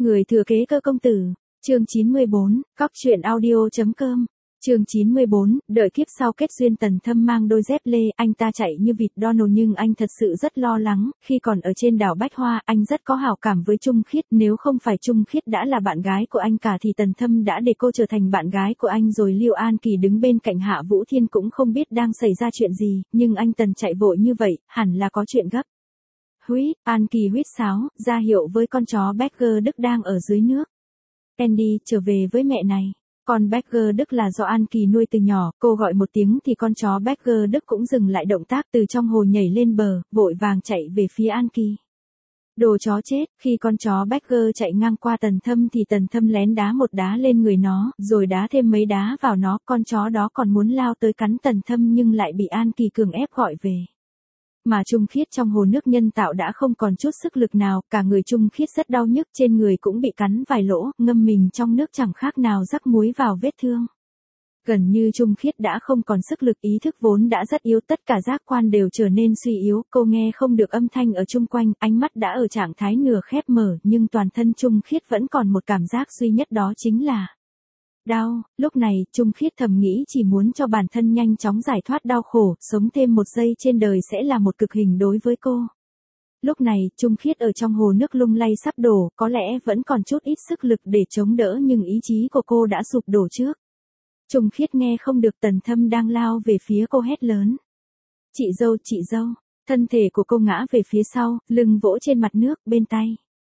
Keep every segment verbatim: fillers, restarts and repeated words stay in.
Người thừa kế Cơ công tử, chương chín mươi bốn, cóc truyện audio.com. Chương chín mươi bốn, đợi kiếp sau kết duyên. Tần Thâm mang đôi dép lê, anh ta chạy như vịt Donald nhưng anh thật sự rất lo lắng, khi còn ở trên đảo Bách Hoa, anh rất có hảo cảm với Trung Khiết, nếu không phải Trung Khiết đã là bạn gái của anh cả thì Tần Thâm đã để cô trở thành bạn gái của anh rồi. Lưu An Kỳ đứng bên cạnh Hạ Vũ Thiên cũng không biết đang xảy ra chuyện gì, nhưng anh Tần chạy vội như vậy, hẳn là có chuyện gấp. Huýt, An Kỳ huýt sáo, ra hiệu với con chó Berger Đức đang ở dưới nước. Andy, trở về với mẹ này. Con Berger Đức là do An Kỳ nuôi từ nhỏ, cô gọi một tiếng thì con chó Berger Đức cũng dừng lại động tác, từ trong hồ nhảy lên bờ, vội vàng chạy về phía An Kỳ. Đồ chó chết, khi con chó Berger chạy ngang qua Tần Thâm thì Tần Thâm lén đá một đá lên người nó, rồi đá thêm mấy đá vào nó, con chó đó còn muốn lao tới cắn Tần Thâm nhưng lại bị An Kỳ cường ép gọi về. Mà Trung Khiết trong hồ nước nhân tạo đã không còn chút sức lực nào, cả người Trung Khiết rất đau nhức, trên người cũng bị cắn vài lỗ, ngâm mình trong nước chẳng khác nào rắc muối vào vết thương. Gần như Trung Khiết đã không còn sức lực, ý thức vốn đã rất yếu, tất cả giác quan đều trở nên suy yếu, cô nghe không được âm thanh ở chung quanh, ánh mắt đã ở trạng thái nửa khép mở, nhưng toàn thân Trung Khiết vẫn còn một cảm giác duy nhất, đó chính là đau. Lúc này, Trung Khiết thầm nghĩ chỉ muốn cho bản thân nhanh chóng giải thoát đau khổ, sống thêm một giây trên đời sẽ là một cực hình đối với cô. Lúc này, Trung Khiết ở trong hồ nước lung lay sắp đổ, có lẽ vẫn còn chút ít sức lực để chống đỡ nhưng ý chí của cô đã sụp đổ trước. Trung Khiết nghe không được Tần Thâm đang lao về phía cô hét lớn. Chị dâu, chị dâu. Thân thể của cô ngã về phía sau, lưng vỗ trên mặt nước, bên tay.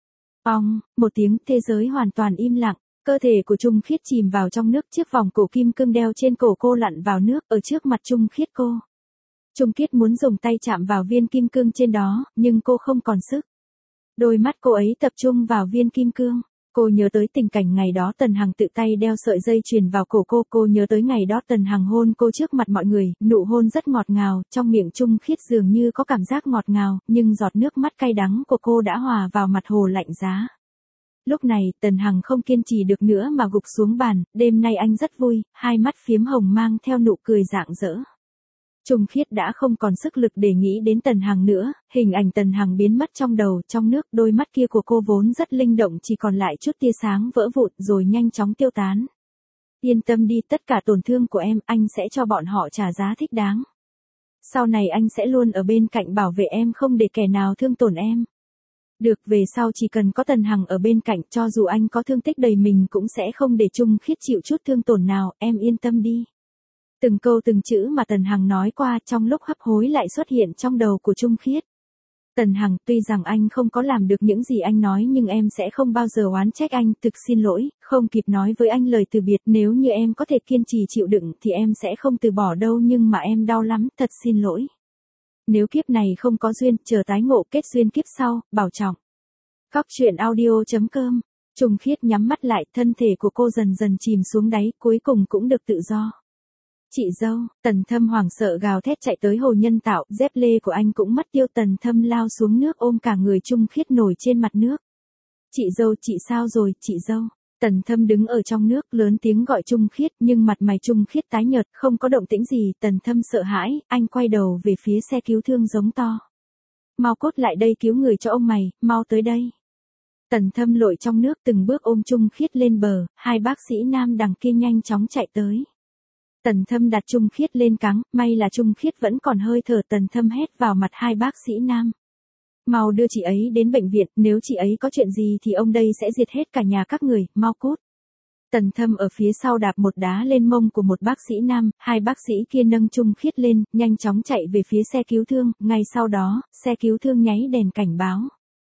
Ong, một tiếng, thế giới hoàn toàn im lặng. Cơ thể của Trung Khiết chìm vào trong nước, chiếc vòng cổ kim cương đeo trên cổ cô lặn vào nước, ở trước mặt Trung Khiết cô. Trung Khiết muốn dùng tay chạm vào viên kim cương trên đó, nhưng cô không còn sức. Đôi mắt cô ấy tập trung vào viên kim cương. Cô nhớ tới tình cảnh ngày đó Tần Hằng tự tay đeo sợi dây chuyền vào cổ cô, cô nhớ tới ngày đó Tần Hằng hôn cô trước mặt mọi người, nụ hôn rất ngọt ngào, trong miệng Trung Khiết dường như có cảm giác ngọt ngào, nhưng giọt nước mắt cay đắng của cô đã hòa vào mặt hồ lạnh giá. Lúc này, Tần Hằng không kiên trì được nữa mà gục xuống bàn, đêm nay anh rất vui, hai mắt phiếm hồng mang theo nụ cười rạng rỡ. Trung Khiết đã không còn sức lực để nghĩ đến Tần Hằng nữa, hình ảnh Tần Hằng biến mất trong đầu, trong nước, đôi mắt kia của cô vốn rất linh động chỉ còn lại chút tia sáng vỡ vụn rồi nhanh chóng tiêu tán. Yên tâm đi, tất cả tổn thương của em, anh sẽ cho bọn họ trả giá thích đáng. Sau này anh sẽ luôn ở bên cạnh bảo vệ em, không để kẻ nào thương tổn em. Được, về sau chỉ cần có Tần Hằng ở bên cạnh, cho dù anh có thương tích đầy mình cũng sẽ không để Trung Khiết chịu chút thương tổn nào, em yên tâm đi. Từng câu từng chữ mà Tần Hằng nói qua trong lúc hấp hối lại xuất hiện trong đầu của Trung Khiết. Tần Hằng, tuy rằng anh không có làm được những gì anh nói nhưng em sẽ không bao giờ oán trách anh, thực xin lỗi, không kịp nói với anh lời từ biệt, nếu như em có thể kiên trì chịu đựng thì em sẽ không từ bỏ đâu, nhưng mà em đau lắm, thật xin lỗi. Nếu kiếp này không có duyên, chờ tái ngộ kết duyên kiếp sau, bảo trọng. Cóc truyện audio.com. Trung Khiết nhắm mắt lại, thân thể của cô dần dần chìm xuống đáy, cuối cùng cũng được tự do. Chị dâu, Tần Thâm hoảng sợ gào thét chạy tới hồ nhân tạo, dép lê của anh cũng mất tiêu. Tần Thâm lao xuống nước ôm cả người Trung Khiết nổi trên mặt nước. Chị dâu, chị sao rồi, chị dâu. Tần Thâm đứng ở trong nước, lớn tiếng gọi Trung Khiết, nhưng mặt mày Trung Khiết tái nhợt, không có động tĩnh gì. Tần Thâm sợ hãi, anh quay đầu về phía xe cứu thương giống to. Mau cốt lại đây cứu người cho ông mày, mau tới đây. Tần Thâm lội trong nước từng bước ôm Trung Khiết lên bờ, hai bác sĩ nam đằng kia nhanh chóng chạy tới. Tần Thâm đặt Trung Khiết lên cáng, may là Trung Khiết vẫn còn hơi thở. Tần Thâm hét vào mặt hai bác sĩ nam. Mau đưa chị ấy đến bệnh viện, nếu chị ấy có chuyện gì thì ông đây sẽ diệt hết cả nhà các người, mau cút. Tần Thâm ở phía sau đạp một đá lên mông của một bác sĩ nam, hai bác sĩ kia nâng Trung Khiết lên, nhanh chóng chạy về phía xe cứu thương, ngay sau đó, xe cứu thương nháy đèn cảnh báo.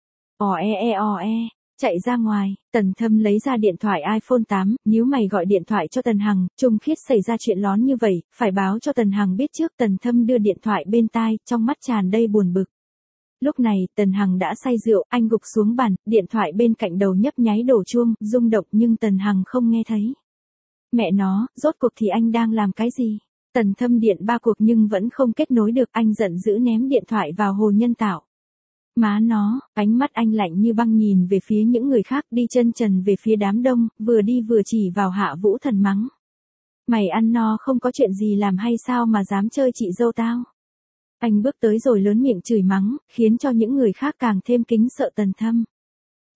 Ò e e ò e, chạy ra ngoài, Tần Thâm lấy ra điện thoại iPhone tám, nhíu mày gọi điện thoại cho Tần Hằng, Trung Khiết xảy ra chuyện lón như vậy, phải báo cho Tần Hằng biết trước. Tần Thâm đưa điện thoại bên tai, trong mắt tràn đầy buồn bực. Lúc này, Tần Hằng đã say rượu, anh gục xuống bàn, điện thoại bên cạnh đầu nhấp nháy đổ chuông, rung động nhưng Tần Hằng không nghe thấy. Mẹ nó, rốt cuộc thì anh đang làm cái gì? Tần Thâm điện ba cuộc nhưng vẫn không kết nối được, anh giận dữ ném điện thoại vào hồ nhân tạo. Má nó, ánh mắt anh lạnh như băng nhìn về phía những người khác, đi chân trần về phía đám đông, vừa đi vừa chỉ vào Hạ Vũ Thần mắng. Mày ăn no không có chuyện gì làm hay sao mà dám chơi chị dâu tao? Anh bước tới rồi lớn miệng chửi mắng, khiến cho những người khác càng thêm kính sợ Tần Thâm.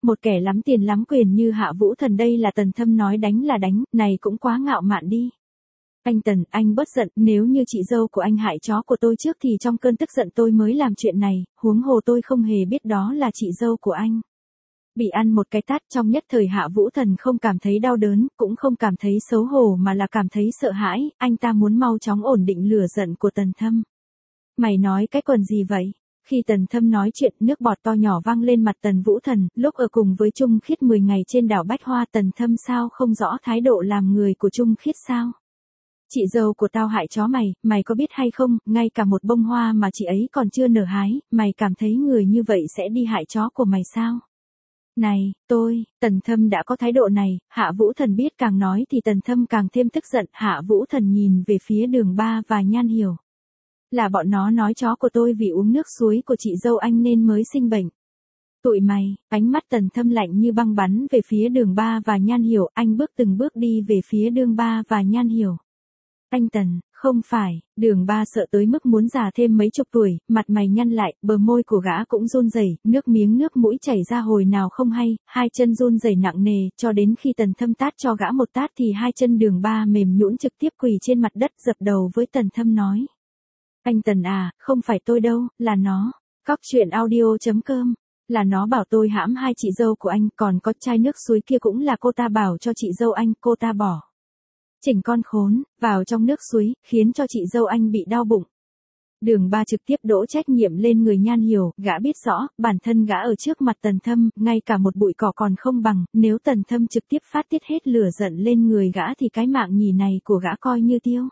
Một kẻ lắm tiền lắm quyền như Hạ Vũ Thần đây là Tần Thâm nói đánh là đánh, này cũng quá ngạo mạn đi. Anh Tần, anh bớt giận, nếu như chị dâu của anh hại chó của tôi trước thì trong cơn tức giận tôi mới làm chuyện này, huống hồ tôi không hề biết đó là chị dâu của anh. Bị ăn một cái tát trong nhất thời Hạ Vũ Thần không cảm thấy đau đớn, cũng không cảm thấy xấu hổ mà là cảm thấy sợ hãi, anh ta muốn mau chóng ổn định lửa giận của Tần Thâm. Mày nói cái quần gì vậy? Khi Tần Thâm nói chuyện, nước bọt to nhỏ văng lên mặt Tần Vũ Thần, lúc ở cùng với Trung Khiết mười ngày trên đảo Bách Hoa Tần Thâm sao không rõ thái độ làm người của Trung Khiết sao? Chị dâu của tao hại chó mày, mày có biết hay không, ngay cả một bông hoa mà chị ấy còn chưa nở hái, mày cảm thấy người như vậy sẽ đi hại chó của mày sao? Này, tôi, Tần Thâm đã có thái độ này, Hạ Vũ Thần biết càng nói thì Tần Thâm càng thêm tức giận, Hạ Vũ Thần nhìn về phía Đường Ba và Nhan Hiểu. Là bọn nó nói chó của tôi vì uống nước suối của chị dâu anh nên mới sinh bệnh. Tụi mày, ánh mắt Tần Thâm lạnh như băng bắn về phía Đường Ba và Nhan Hiểu, anh bước từng bước đi về phía Đường Ba và Nhan Hiểu. Anh Tần, không phải, Đường Ba sợ tới mức muốn già thêm mấy chục tuổi, mặt mày nhăn lại, bờ môi của gã cũng run rẩy, nước miếng nước mũi chảy ra hồi nào không hay, hai chân run rẩy nặng nề, cho đến khi Tần Thâm tát cho gã một tát thì hai chân Đường Ba mềm nhũn trực tiếp quỳ trên mặt đất dập đầu với Tần Thâm nói. Anh Tần à, không phải tôi đâu, là nó. Cóc truyện audio chấm com. Là nó bảo tôi hãm hai chị dâu của anh, còn có chai nước suối kia cũng là cô ta bảo cho chị dâu anh, cô ta bỏ. Chỉnh con khốn, vào trong nước suối, khiến cho chị dâu anh bị đau bụng. Đường Ba trực tiếp đổ trách nhiệm lên người Nhan Hiểu, gã biết rõ, bản thân gã ở trước mặt Tần Thâm, ngay cả một bụi cỏ còn không bằng, nếu Tần Thâm trực tiếp phát tiết hết lửa giận lên người gã thì cái mạng nhì này của gã coi như tiêu.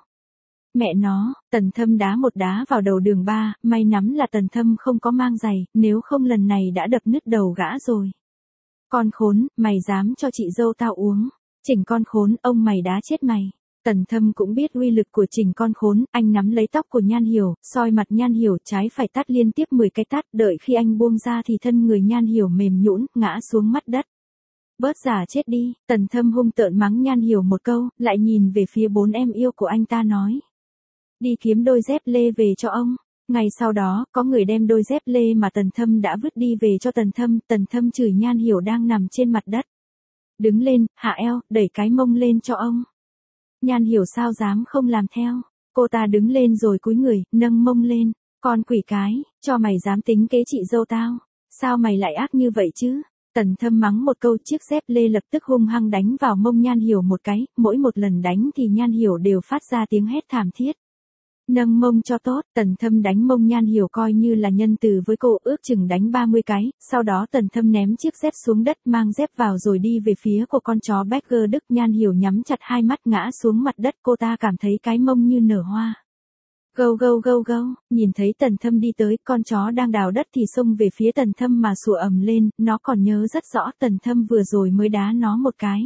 Mẹ nó, Tần Thâm đá một đá vào đầu Đường Ba, may nắm là Tần Thâm không có mang giày, nếu không lần này đã đập nứt đầu gã rồi. Con khốn, mày dám cho chị dâu tao uống. Chỉnh con khốn, ông mày đá chết mày. Tần Thâm cũng biết uy lực của chỉnh con khốn, anh nắm lấy tóc của Nhan Hiểu, soi mặt Nhan Hiểu trái phải tát liên tiếp mười cái tát, đợi khi anh buông ra thì thân người Nhan Hiểu mềm nhũn, ngã xuống mắt đất. Bớt giả chết đi, Tần Thâm hung tợn mắng Nhan Hiểu một câu, lại nhìn về phía bốn em yêu của anh ta nói. Đi kiếm đôi dép lê về cho ông. Ngày sau đó, có người đem đôi dép lê mà Tần Thâm đã vứt đi về cho Tần Thâm, Tần Thâm chửi Nhan Hiểu đang nằm trên mặt đất. Đứng lên, hạ eo, đẩy cái mông lên cho ông. Nhan Hiểu sao dám không làm theo. Cô ta đứng lên rồi cúi người, nâng mông lên. Con quỷ cái, cho mày dám tính kế chị dâu tao. Sao mày lại ác như vậy chứ? Tần Thâm mắng một câu, chiếc dép lê lập tức hung hăng đánh vào mông Nhan Hiểu một cái, mỗi một lần đánh thì Nhan Hiểu đều phát ra tiếng hét thảm thiết. Nâng mông cho tốt, Tần Thâm đánh mông Nhan Hiểu coi như là nhân từ với cô, ước chừng đánh ba mươi cái, sau đó Tần Thâm ném chiếc dép xuống đất mang dép vào rồi đi về phía của con chó Bagger Đức. Nhan Hiểu nhắm chặt hai mắt ngã xuống mặt đất, cô ta cảm thấy cái mông như nở hoa. Gâu gâu gâu gâu, nhìn thấy Tần Thâm đi tới, con chó đang đào đất thì xông về phía Tần Thâm mà sủa ầm lên, nó còn nhớ rất rõ Tần Thâm vừa rồi mới đá nó một cái.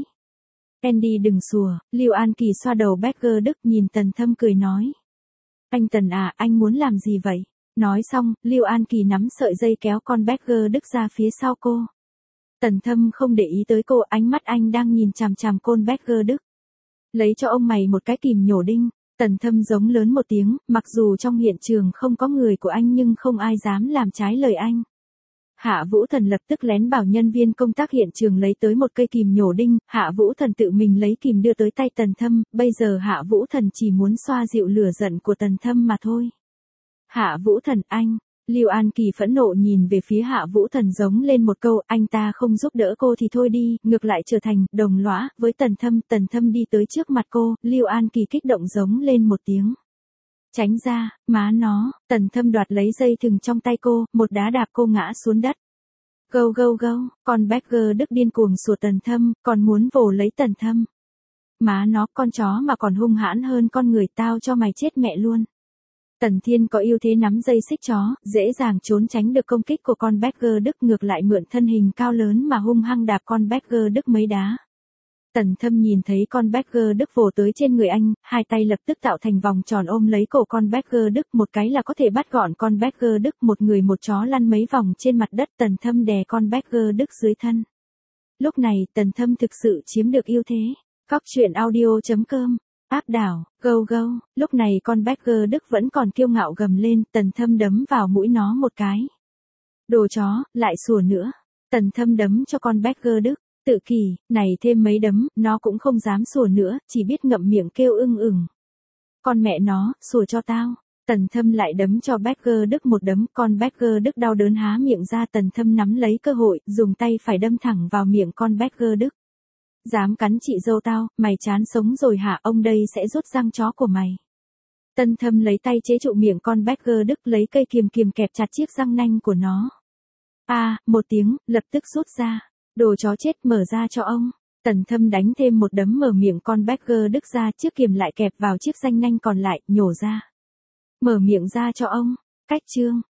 Andy đừng sủa, Lưu An Kỳ xoa đầu Bagger Đức nhìn Tần Thâm cười nói. Anh Tần à, anh muốn làm gì vậy? Nói xong, Lưu An Kỳ nắm sợi dây kéo con Bagger Đức ra phía sau cô. Tần Thâm không để ý tới cô, ánh mắt anh đang nhìn chằm chằm con Bagger Đức. Lấy cho ông mày một cái kìm nhổ đinh. Tần Thâm giống lớn một tiếng, mặc dù trong hiện trường không có người của anh nhưng không ai dám làm trái lời anh. Hạ Vũ Thần lập tức lén bảo nhân viên công tác hiện trường lấy tới một cây kìm nhổ đinh, Hạ Vũ Thần tự mình lấy kìm đưa tới tay Tần Thâm, bây giờ Hạ Vũ Thần chỉ muốn xoa dịu lửa giận của Tần Thâm mà thôi. Hạ Vũ Thần anh, Lưu An Kỳ phẫn nộ nhìn về phía Hạ Vũ Thần giống lên một câu, anh ta không giúp đỡ cô thì thôi đi, ngược lại trở thành đồng lõa với Tần Thâm, Tần Thâm đi tới trước mặt cô, Lưu An Kỳ kích động giống lên một tiếng. Tránh ra, má nó, Tần Thâm đoạt lấy dây thừng trong tay cô, một đá đạp cô ngã xuống đất. Gâu gâu gâu, con Bagger Đức điên cuồng sủa Tần Thâm, còn muốn vồ lấy Tần Thâm. Má nó, con chó mà còn hung hãn hơn con người, tao cho mày chết mẹ luôn. Tần Thiên có ưu thế nắm dây xích chó, dễ dàng trốn tránh được công kích của con Bagger Đức, ngược lại mượn thân hình cao lớn mà hung hăng đạp con Bagger Đức mấy đá. Tần Thâm nhìn thấy con Bagger Đức vồ tới trên người anh, hai tay lập tức tạo thành vòng tròn ôm lấy cổ con Bagger Đức, một cái là có thể bắt gọn con Bagger Đức, một người một chó lăn mấy vòng trên mặt đất, Tần Thâm đè con Bagger Đức dưới thân. Lúc này, Tần Thâm thực sự chiếm được ưu thế. Cóc truyện audio chấm com. Áp đảo, gâu gâu, lúc này con Bagger Đức vẫn còn kiêu ngạo gầm lên, Tần Thâm đấm vào mũi nó một cái. Đồ chó, lại sủa nữa. Tần Thâm đấm cho con Becker Đức, tự kỷ, này thêm mấy đấm, nó cũng không dám sủa nữa, chỉ biết ngậm miệng kêu ưng ửng. Con mẹ nó, sủa cho tao. Tần Thâm lại đấm cho Becker Đức một đấm, con Becker Đức đau đớn há miệng ra. Tần Thâm nắm lấy cơ hội, dùng tay phải đâm thẳng vào miệng con Becker Đức. Dám cắn chị dâu tao, mày chán sống rồi hả, ông đây sẽ rút răng chó của mày. Tần Thâm lấy tay chế trụ miệng con Becker Đức, lấy cây kiềm kiềm kẹp chặt chiếc răng nanh của nó. A, à, một tiếng, lập tức rút ra. Đồ chó chết, mở ra cho ông. Tần Thâm đánh thêm một đấm mở miệng con Becker Đức ra, chiếc kiềm lại kẹp vào chiếc răng nanh còn lại, nhổ ra. Mở miệng ra cho ông. Cách chương.